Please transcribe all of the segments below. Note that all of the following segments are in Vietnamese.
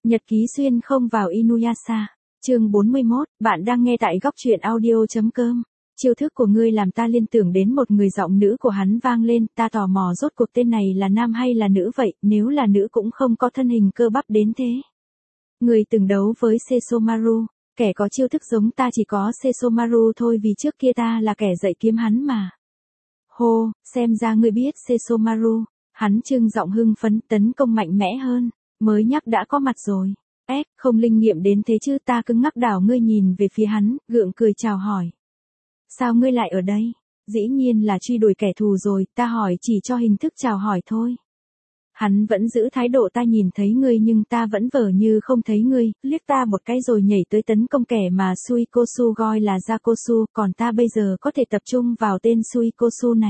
Nhật ký xuyên không vào Inuyasha. Chương 41, bạn đang nghe tại góc truyện audio.com. Chiêu thức của ngươi làm ta liên tưởng đến một người, giọng nữ của hắn vang lên, ta tò mò rốt cuộc tên này là nam hay là nữ vậy, nếu là nữ cũng không có thân hình cơ bắp đến thế. Người từng đấu với Sesomaru, kẻ có chiêu thức giống ta chỉ có Sesomaru thôi, vì trước kia ta là kẻ dạy kiếm hắn mà. Hô, xem ra ngươi biết Sesomaru. Hắn trưng giọng hưng phấn, tấn công mạnh mẽ hơn. Mới nhắc đã có mặt rồi. Không linh nghiệm đến thế chứ. Ta cứng ngắc đảo ngươi nhìn về phía hắn, gượng cười chào hỏi. Sao ngươi lại ở đây? Dĩ nhiên là truy đuổi kẻ thù rồi, ta hỏi chỉ cho hình thức chào hỏi thôi. Hắn vẫn giữ thái độ ta nhìn thấy ngươi nhưng ta vẫn vờ như không thấy ngươi, liếc ta một cái rồi nhảy tới tấn công kẻ mà Suikosu gọi là Yakosu, còn ta bây giờ có thể tập trung vào tên Suikosu này.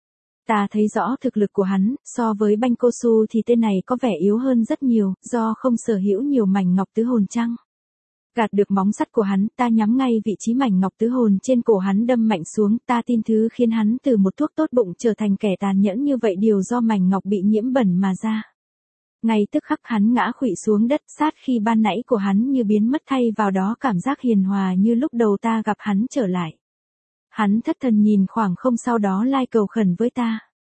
Ta thấy rõ thực lực của hắn, so với Bankosu thì tên này có vẻ yếu hơn rất nhiều, do không sở hữu nhiều mảnh ngọc tứ hồn chăng. Gạt được móng sắt của hắn, ta nhắm ngay vị trí mảnh ngọc tứ hồn trên cổ hắn đâm mạnh xuống, ta tin thứ khiến hắn từ một thuốc tốt bụng trở thành kẻ tàn nhẫn như vậy đều do mảnh ngọc bị nhiễm bẩn mà ra. Ngay tức khắc hắn ngã khuỵu xuống đất, sát khi ban nãy của hắn như biến mất, thay vào đó cảm giác hiền hòa như lúc đầu ta gặp hắn trở lại. Hắn thất thần nhìn khoảng không, sau đó lai cầu khẩn với ta.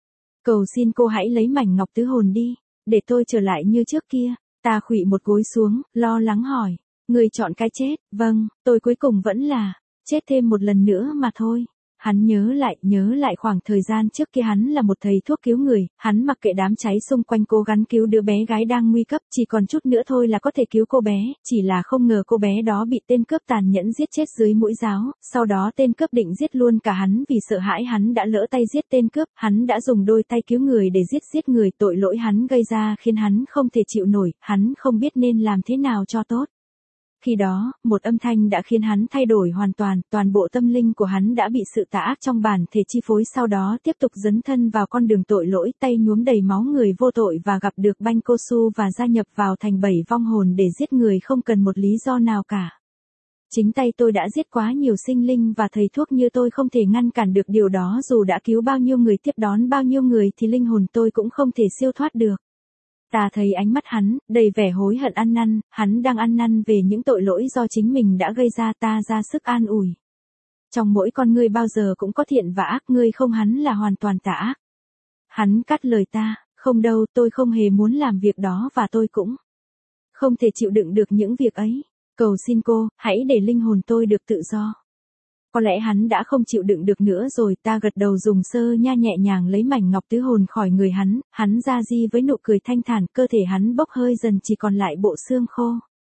Cầu xin cô hãy lấy mảnh ngọc tứ hồn đi, để tôi trở lại như trước kia. Ta khuỵu một gối xuống, lo lắng hỏi. Người chọn cái chết? Vâng, tôi cuối cùng vẫn là chết thêm một lần nữa mà thôi. Hắn nhớ lại khoảng thời gian trước kia hắn là một thầy thuốc cứu người, hắn mặc kệ đám cháy xung quanh cố gắng cứu đứa bé gái đang nguy cấp, chỉ còn chút nữa thôi là có thể cứu cô bé, chỉ là không ngờ cô bé đó bị tên cướp tàn nhẫn giết chết dưới mũi giáo, sau đó tên cướp định giết luôn cả hắn, vì sợ hãi hắn đã lỡ tay giết tên cướp, hắn đã dùng đôi tay cứu người để giết người, tội lỗi hắn gây ra khiến hắn không thể chịu nổi, hắn không biết nên làm thế nào cho tốt. Khi đó, một âm thanh đã khiến hắn thay đổi hoàn toàn, toàn bộ tâm linh của hắn đã bị sự tà ác trong bản thể chi phối, sau đó tiếp tục dấn thân vào con đường tội lỗi, tay nhuốm đầy máu người vô tội và gặp được Bankosu và gia nhập vào thành 7 vong hồn để giết người không cần một lý do nào cả. Chính tay tôi đã giết quá nhiều sinh linh và thầy thuốc như tôi không thể ngăn cản được điều đó, dù đã cứu bao nhiêu người, tiếp đón bao nhiêu người thì linh hồn tôi cũng không thể siêu thoát được. Ta thấy ánh mắt hắn, đầy vẻ hối hận ăn năn, hắn đang ăn năn về những tội lỗi do chính mình đã gây ra, ta ra sức an ủi. Trong mỗi con ngươi bao giờ cũng có thiện và ác, ngươi không, hắn là hoàn toàn tà ác. Hắn cắt lời ta, không đâu, tôi không hề muốn làm việc đó và tôi cũng không thể chịu đựng được những việc ấy. Cầu xin cô, hãy để linh hồn tôi được tự do. Có lẽ hắn đã không chịu đựng được nữa rồi, ta gật đầu dùng sơ nha nhẹ nhàng lấy mảnh ngọc tứ hồn khỏi người hắn ra di với nụ cười thanh thản, cơ thể hắn bốc hơi dần chỉ còn lại bộ xương khô.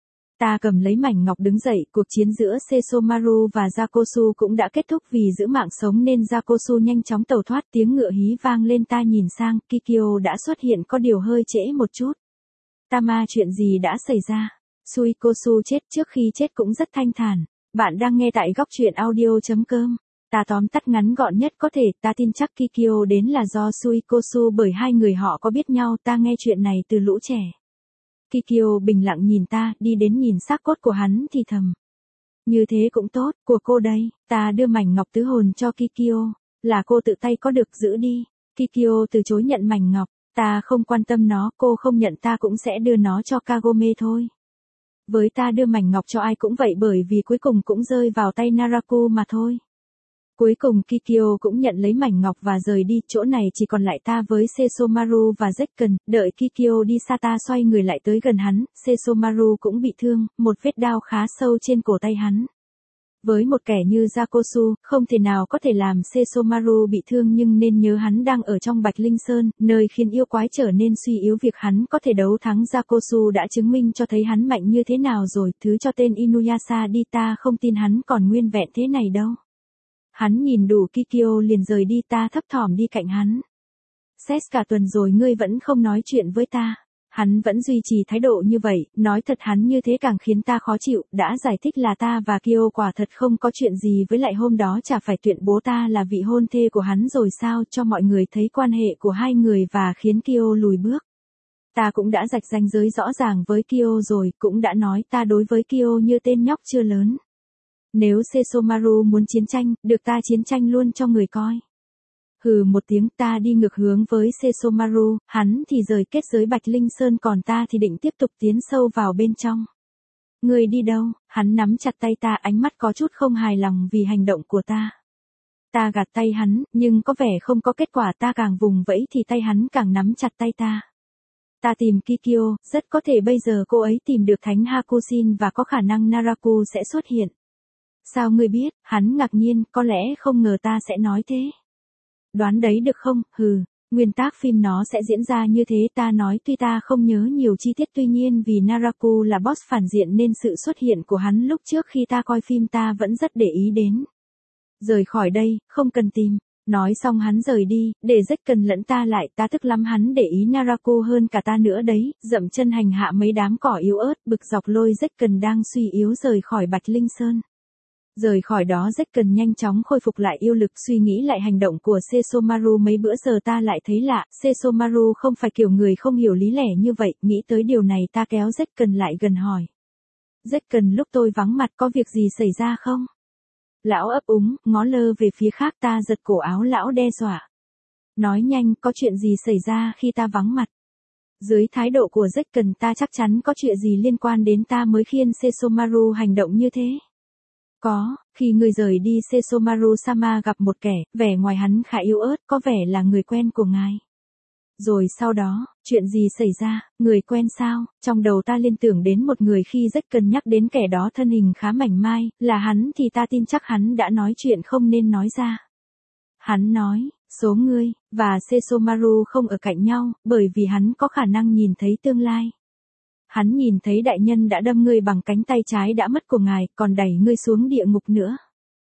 Ta cầm lấy mảnh ngọc đứng dậy, cuộc chiến giữa Sesomaru và Yakosu cũng đã kết thúc, vì giữ mạng sống nên Yakosu nhanh chóng tẩu thoát, tiếng ngựa hí vang lên, ta nhìn sang, Kikyo đã xuất hiện, có điều hơi trễ một chút. Tama, chuyện gì đã xảy ra? Suikosu chết, trước khi chết cũng rất thanh thản. Bạn đang nghe tại góc truyện audio.com. Ta tóm tắt ngắn gọn nhất có thể, ta tin chắc Kikyo đến là do Suikosu, bởi hai người họ có biết nhau, ta nghe chuyện này từ lũ trẻ. Kikyo bình lặng nhìn ta, đi đến nhìn xác cốt của hắn thì thầm. Như thế cũng tốt, của cô đây, ta đưa mảnh ngọc tứ hồn cho Kikyo, là cô tự tay có được, giữ đi. Kikyo từ chối nhận mảnh ngọc, ta không quan tâm nó, cô không nhận ta cũng sẽ đưa nó cho Kagome thôi. Với ta đưa mảnh ngọc cho ai cũng vậy, bởi vì cuối cùng cũng rơi vào tay Naraku mà thôi. Cuối cùng Kikyo cũng nhận lấy mảnh ngọc và rời đi, chỗ này chỉ còn lại ta với Sesomaru và Zekken, đợi Kikyo đi xa ta xoay người lại tới gần hắn, Sesomaru cũng bị thương, một vết đao khá sâu trên cổ tay hắn. Với một kẻ như Yakosu, không thể nào có thể làm Sesomaru bị thương, nhưng nên nhớ hắn đang ở trong Bạch Linh Sơn, nơi khiến yêu quái trở nên suy yếu, việc hắn có thể đấu thắng Yakosu đã chứng minh cho thấy hắn mạnh như thế nào rồi, thứ cho tên Inuyasha đi, ta không tin hắn còn nguyên vẹn thế này đâu. Hắn nhìn đủ Kikyo liền rời đi, ta thấp thỏm đi cạnh hắn. Xét cả tuần rồi ngươi vẫn không nói chuyện với ta. Hắn vẫn duy trì thái độ như vậy, nói thật hắn như thế càng khiến ta khó chịu, đã giải thích là ta và Kyo quả thật không có chuyện gì, với lại hôm đó chả phải tuyên bố ta là vị hôn thê của hắn rồi sao, cho mọi người thấy quan hệ của hai người và khiến Kyo lùi bước. Ta cũng đã rạch ranh giới rõ ràng với Kyo rồi, cũng đã nói ta đối với Kyo như tên nhóc chưa lớn. Nếu Sesomaru muốn chiến tranh, được ta chiến tranh luôn cho người coi. Hừ một tiếng, ta đi ngược hướng với Sesomaru, hắn thì rời kết giới Bạch Linh Sơn còn ta thì định tiếp tục tiến sâu vào bên trong. Ngươi đi đâu? Hắn nắm chặt tay ta, ánh mắt có chút không hài lòng vì hành động của ta. Ta gạt tay hắn, nhưng có vẻ không có kết quả, ta càng vùng vẫy thì tay hắn càng nắm chặt tay ta. Ta tìm Kikyo, rất có thể bây giờ cô ấy tìm được Thánh Hakushin và có khả năng Naraku sẽ xuất hiện. Sao ngươi biết? Hắn ngạc nhiên, có lẽ không ngờ ta sẽ nói thế. Đoán đấy được không? Hừ, nguyên tác phim nó sẽ diễn ra như thế, ta nói, tuy ta không nhớ nhiều chi tiết, tuy nhiên vì Naraku là boss phản diện nên sự xuất hiện của hắn lúc trước khi ta coi phim ta vẫn rất để ý đến. Rời khỏi đây, không cần tìm. Nói xong hắn rời đi, để Zekken lẫn ta lại, ta tức lắm, hắn để ý Naraku hơn cả ta nữa đấy, dậm chân hành hạ mấy đám cỏ yếu ớt, bực dọc lôi Zekken đang suy yếu rời khỏi Bạch Linh Sơn. Rời khỏi đó Zekken nhanh chóng khôi phục lại yêu lực, suy nghĩ lại hành động của Sesomaru mấy bữa giờ ta lại thấy lạ, Sesomaru không phải kiểu người không hiểu lý lẽ như vậy, nghĩ tới điều này ta kéo Zekken lại gần hỏi. Zekken, lúc tôi vắng mặt có việc gì xảy ra không? Lão ấp úng, ngó lơ về phía khác, ta giật cổ áo lão đe dọa. Nói nhanh, có chuyện gì xảy ra khi ta vắng mặt? Dưới thái độ của Zekken ta chắc chắn có chuyện gì liên quan đến ta mới khiến Sesomaru hành động như thế. Có, khi người rời đi Sesomaru-sama gặp một kẻ, vẻ ngoài hắn khá yếu ớt, có vẻ là người quen của ngài. Rồi sau đó, chuyện gì xảy ra, người quen sao? Trong đầu ta liên tưởng đến một người khi Zekken nhắc đến kẻ đó thân hình khá mảnh mai, là hắn thì ta tin chắc hắn đã nói chuyện không nên nói ra. Hắn nói, số ngươi, và Sesomaru không ở cạnh nhau, bởi vì hắn có khả năng nhìn thấy tương lai. Hắn nhìn thấy đại nhân đã đâm ngươi bằng cánh tay trái đã mất của ngài, còn đẩy ngươi xuống địa ngục nữa.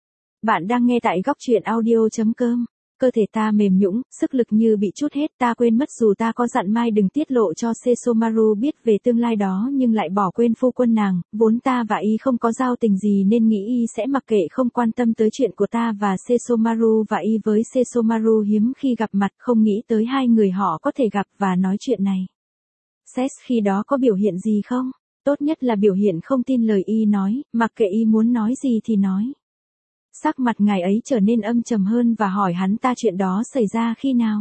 Bạn đang nghe tại góc truyện audio.com. Cơ thể ta mềm nhũn, sức lực như bị trút hết, ta quên mất dù ta có dặn Mai đừng tiết lộ cho Sesomaru biết về tương lai đó nhưng lại bỏ quên phu quân nàng, vốn ta và y không có giao tình gì nên nghĩ y sẽ mặc kệ không quan tâm tới chuyện của ta và Sesomaru, và y với Sesomaru hiếm khi gặp mặt, không nghĩ tới hai người họ có thể gặp và nói chuyện này. Ses khi đó có biểu hiện gì không? Tốt nhất là biểu hiện không tin lời y nói, mặc kệ y muốn nói gì thì nói. Sắc mặt ngài ấy trở nên âm trầm hơn và hỏi hắn ta chuyện đó xảy ra khi nào.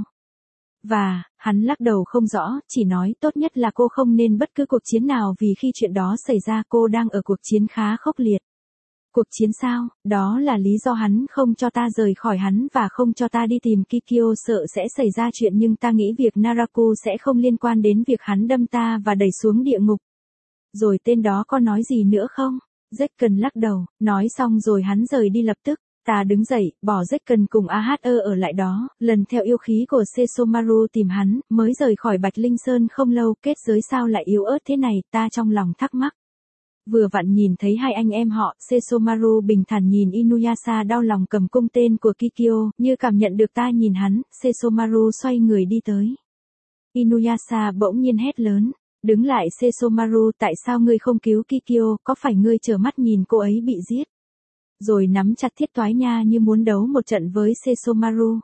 Và, hắn lắc đầu không rõ, chỉ nói tốt nhất là cô không nên bất cứ cuộc chiến nào vì khi chuyện đó xảy ra cô đang ở cuộc chiến khá khốc liệt. Cuộc chiến sao? Đó là lý do hắn không cho ta rời khỏi hắn và không cho ta đi tìm Kikyo, sợ sẽ xảy ra chuyện, nhưng ta nghĩ việc Naraku sẽ không liên quan đến việc hắn đâm ta và đẩy xuống địa ngục. Rồi tên đó có nói gì nữa không? Zekken lắc đầu, nói xong rồi hắn rời đi lập tức. Ta đứng dậy, bỏ Zekken cùng AHE ở lại đó, lần theo yêu khí của Sesomaru tìm hắn, mới rời khỏi Bạch Linh Sơn không lâu, kết giới sao lại yếu ớt thế này, ta trong lòng thắc mắc. Vừa vặn nhìn thấy hai anh em họ, Sesomaru bình thản nhìn Inuyasha đau lòng cầm cung tên của Kikyo, như cảm nhận được ta nhìn hắn, Sesomaru xoay người đi tới. Inuyasha bỗng nhiên hét lớn. Đứng lại Sesomaru, tại sao ngươi không cứu Kikyo, có phải ngươi trơ mắt nhìn cô ấy bị giết? Rồi nắm chặt thiết toái nha như muốn đấu một trận với Sesomaru.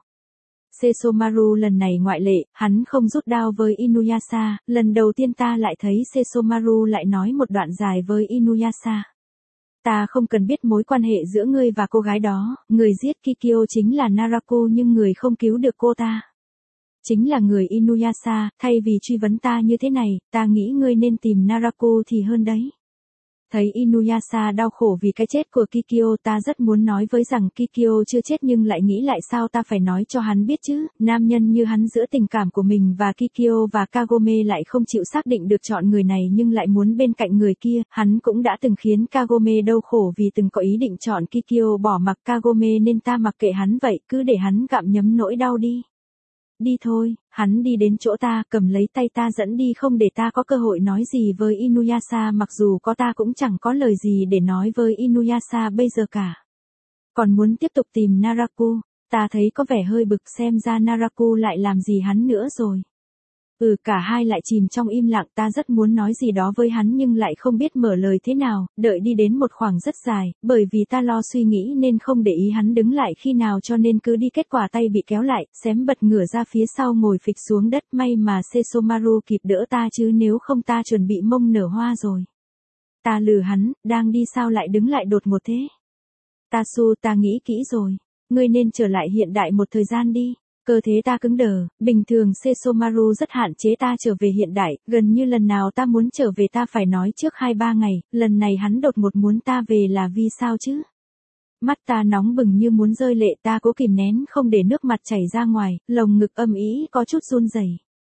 Sesomaru lần này ngoại lệ, hắn không rút đao với Inuyasha, lần đầu tiên ta lại thấy Sesomaru lại nói một đoạn dài với Inuyasha. Ta không cần biết mối quan hệ giữa ngươi và cô gái đó, người giết Kikyo chính là Naraku nhưng người không cứu được cô ta. Chính là người Inuyasha, thay vì truy vấn ta như thế này, ta nghĩ ngươi nên tìm Naraku thì hơn đấy. Thấy Inuyasha đau khổ vì cái chết của Kikyo, ta rất muốn nói với rằng Kikyo chưa chết nhưng lại nghĩ lại sao ta phải nói cho hắn biết chứ, nam nhân như hắn giữa tình cảm của mình và Kikyo và Kagome lại không chịu xác định được chọn người này nhưng lại muốn bên cạnh người kia, hắn cũng đã từng khiến Kagome đau khổ vì từng có ý định chọn Kikyo bỏ mặc Kagome nên ta mặc kệ hắn vậy, cứ để hắn gặm nhấm nỗi đau đi. Đi thôi, hắn đi đến chỗ ta, cầm lấy tay ta dẫn đi không để ta có cơ hội nói gì với Inuyasha, mặc dù có ta cũng chẳng có lời gì để nói với Inuyasha bây giờ cả. Còn muốn tiếp tục tìm Naraku, ta thấy có vẻ hơi bực, xem ra Naraku lại làm gì hắn nữa rồi. Cả hai lại chìm trong im lặng, ta rất muốn nói gì đó với hắn nhưng lại không biết mở lời thế nào, đợi đi đến một khoảng rất dài, bởi vì ta lo suy nghĩ nên không để ý hắn đứng lại khi nào cho nên cứ đi, kết quả tay bị kéo lại, xém bật ngửa ra phía sau ngồi phịch xuống đất, may mà Sesomaru kịp đỡ ta chứ nếu không ta chuẩn bị mông nở hoa rồi. Ta lừa hắn, đang đi sao lại đứng lại đột ngột thế? Tatsu, ta nghĩ kỹ rồi, ngươi nên trở lại hiện đại một thời gian đi. Cơ thể ta cứng đờ, bình thường Sesomaru rất hạn chế ta trở về hiện đại, gần như lần nào ta muốn trở về ta phải nói trước 2-3 ngày, lần này hắn đột ngột muốn ta về là vì sao chứ? Mắt ta nóng bừng như muốn rơi lệ, ta cố kìm nén không để nước mặt chảy ra ngoài, lồng ngực âm ý có chút run rẩy.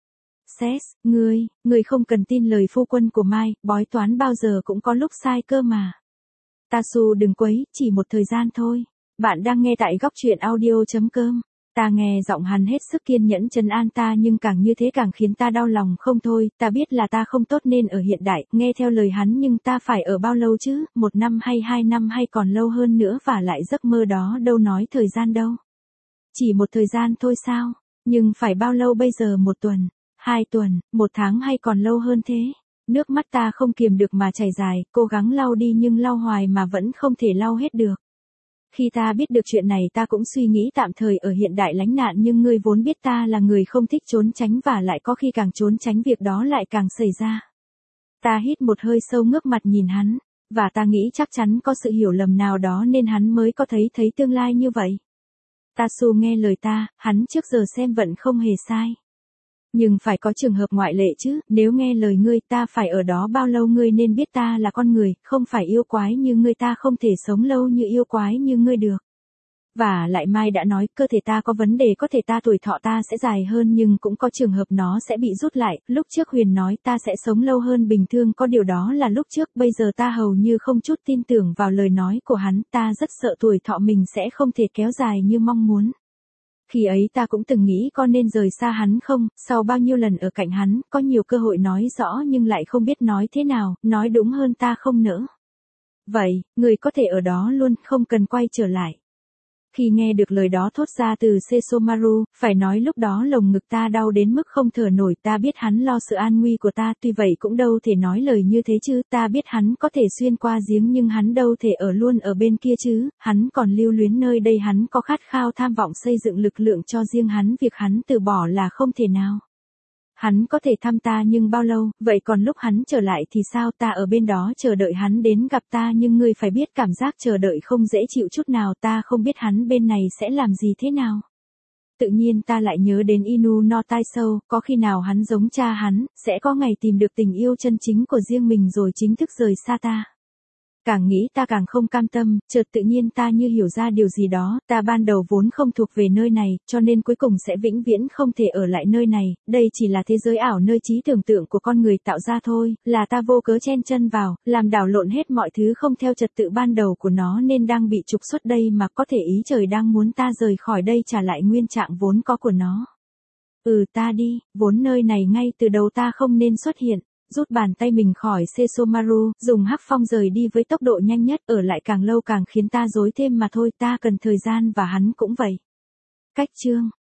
Sess, ngươi không cần tin lời phu quân của Mai, bói toán bao giờ cũng có lúc sai cơ mà. Tasu đừng quấy, chỉ một thời gian thôi. Bạn đang nghe tại góc truyện audio.com. Ta nghe giọng hắn hết sức kiên nhẫn trấn an ta nhưng càng như thế càng khiến ta đau lòng không thôi, ta biết là ta không tốt nên ở hiện đại, nghe theo lời hắn nhưng ta phải ở bao lâu chứ, 1 năm hay 2 năm hay còn lâu hơn nữa và lại giấc mơ đó đâu nói thời gian đâu. Chỉ một thời gian thôi sao, nhưng phải bao lâu bây giờ, 1 tuần, 2 tuần, 1 tháng hay còn lâu hơn thế. Nước mắt ta không kiềm được mà chảy dài, cố gắng lau đi nhưng lau hoài mà vẫn không thể lau hết được. Khi ta biết được chuyện này ta cũng suy nghĩ tạm thời ở hiện đại lánh nạn nhưng ngươi vốn biết ta là người không thích trốn tránh và lại có khi càng trốn tránh việc đó lại càng xảy ra. Ta hít một hơi sâu ngước mặt nhìn hắn, và ta nghĩ chắc chắn có sự hiểu lầm nào đó nên hắn mới có thấy tương lai như vậy. Tasu nghe lời ta, hắn trước giờ xem vận không hề sai. Nhưng phải có trường hợp ngoại lệ chứ, nếu nghe lời ngươi ta phải ở đó bao lâu ngươi nên biết ta là con người, không phải yêu quái như ngươi, ta không thể sống lâu như yêu quái như ngươi được. Và lại Mai đã nói cơ thể ta có vấn đề, có thể ta tuổi thọ ta sẽ dài hơn nhưng cũng có trường hợp nó sẽ bị rút lại, lúc trước Huyền nói ta sẽ sống lâu hơn bình thường có điều đó là lúc trước, bây giờ ta hầu như không chút tin tưởng vào lời nói của hắn, ta rất sợ tuổi thọ mình sẽ không thể kéo dài như mong muốn. Khi ấy ta cũng từng nghĩ có nên rời xa hắn không, sau bao nhiêu lần ở cạnh hắn, có nhiều cơ hội nói rõ nhưng lại không biết nói thế nào, nói đúng hơn ta không nỡ. Vậy, người có thể ở đó luôn, không cần quay trở lại. Khi nghe được lời đó thốt ra từ Sesomaru, phải nói lúc đó lồng ngực ta đau đến mức không thở nổi, ta biết hắn lo sự an nguy của ta, tuy vậy cũng đâu thể nói lời như thế chứ, ta biết hắn có thể xuyên qua giếng nhưng hắn đâu thể ở luôn ở bên kia chứ, hắn còn lưu luyến nơi đây, hắn có khát khao tham vọng xây dựng lực lượng cho riêng hắn, việc hắn từ bỏ là không thể nào. Hắn có thể thăm ta nhưng bao lâu, vậy còn lúc hắn trở lại thì sao, ta ở bên đó chờ đợi hắn đến gặp ta nhưng ngươi phải biết cảm giác chờ đợi không dễ chịu chút nào, ta không biết hắn bên này sẽ làm gì thế nào. Tự nhiên ta lại nhớ đến Inu no Taisho, có khi nào hắn giống cha hắn, sẽ có ngày tìm được tình yêu chân chính của riêng mình rồi chính thức rời xa ta. Càng nghĩ ta càng không cam tâm, chợt tự nhiên ta như hiểu ra điều gì đó, ta ban đầu vốn không thuộc về nơi này, cho nên cuối cùng sẽ vĩnh viễn không thể ở lại nơi này, đây chỉ là thế giới ảo nơi trí tưởng tượng của con người tạo ra thôi, là ta vô cớ chen chân vào, làm đảo lộn hết mọi thứ không theo trật tự ban đầu của nó nên đang bị trục xuất đây mà có thể ý trời đang muốn ta rời khỏi đây trả lại nguyên trạng vốn có của nó. Ta đi, vốn nơi này ngay từ đầu ta không nên xuất hiện. Rút bàn tay mình khỏi Sesomaru, dùng hắc phong rời đi với tốc độ nhanh nhất, ở lại càng lâu càng khiến ta rối thêm mà thôi, ta cần thời gian và hắn cũng vậy. Cách chương